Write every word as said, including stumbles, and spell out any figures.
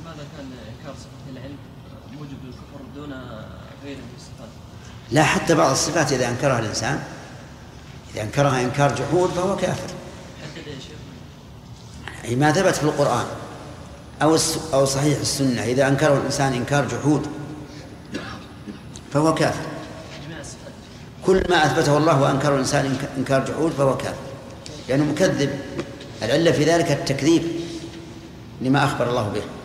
لماذا كان إنكار صفة العلم موجب للكفر دون غيره من الصفات؟ لا، حتى بعض الصفات إذا أنكرها الإنسان، إذا أنكرها إنكار جحود فهو كافر. حدد يا شيخ. أي ما ثبت في القرآن أو أو صحيح السنة، إذا أنكره الإنسان إنكار جحود فهو كافر. كل ما أثبته الله وأنكره الإنسان إنكار جحود فهو كافر، لأنه مكذب. العلة في ذلك التكذيب لما أخبر الله به.